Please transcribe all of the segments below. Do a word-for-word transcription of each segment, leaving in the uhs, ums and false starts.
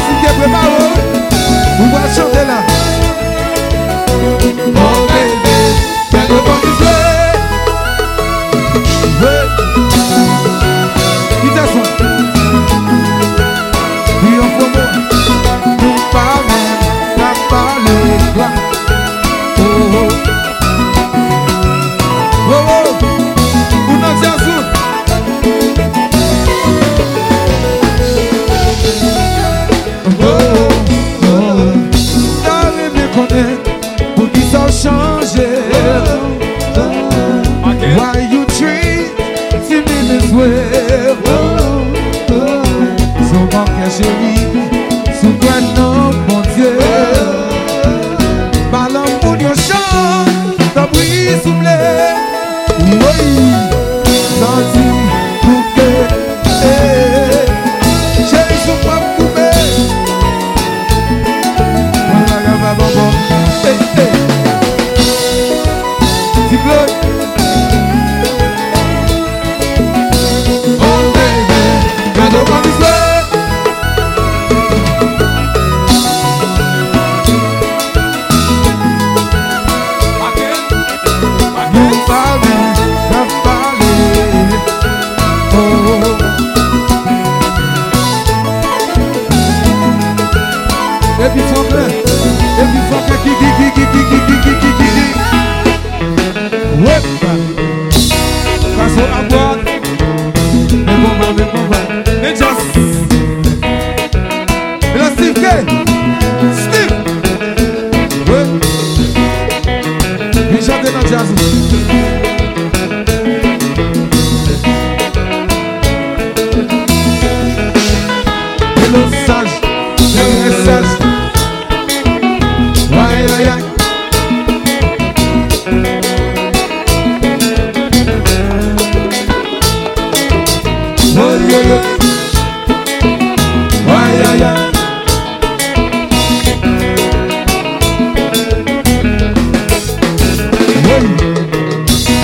musique est préparée. On va chanter là. Oh bébé, viens de bon Israël. Qui t'a son? Oui, on faut moi. Nous parler, la parler, toi. Oh oh. Oh oh. On a dit à sous. Oh oh. T'avais bien connaître pour qui ça change. Why you treat me this way? Son manque chéri, sous toi non, mon Dieu. Parlant pour nos chants, t'as pris soufflé. Oui, senti coupé. Chéri, sous pas coupé. Voilà, va, va, va. Hey, hey. Cyclone. Oh baby, viens de voir l'histoire. Nous parler, va parler. Oh. Et puis faut que, et puis faut que qui qui qui qui qui qui qui qui qui qui. Ouais. Passe à boire. Mais bon, mais bon, mais just. Et là, Steve K. Steve. Ouais. Il chante dans le jazz. Hello, sage. Hello, sage. Aïe, aïe, aïe. Oh, yeah, yeah. Aïe, aïe, aïe. Oui.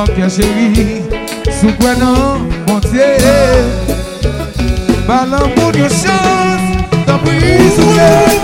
mon cœur chéri, sous quoi non, mon Dieu. Par l'amour de chance, t'as pris sous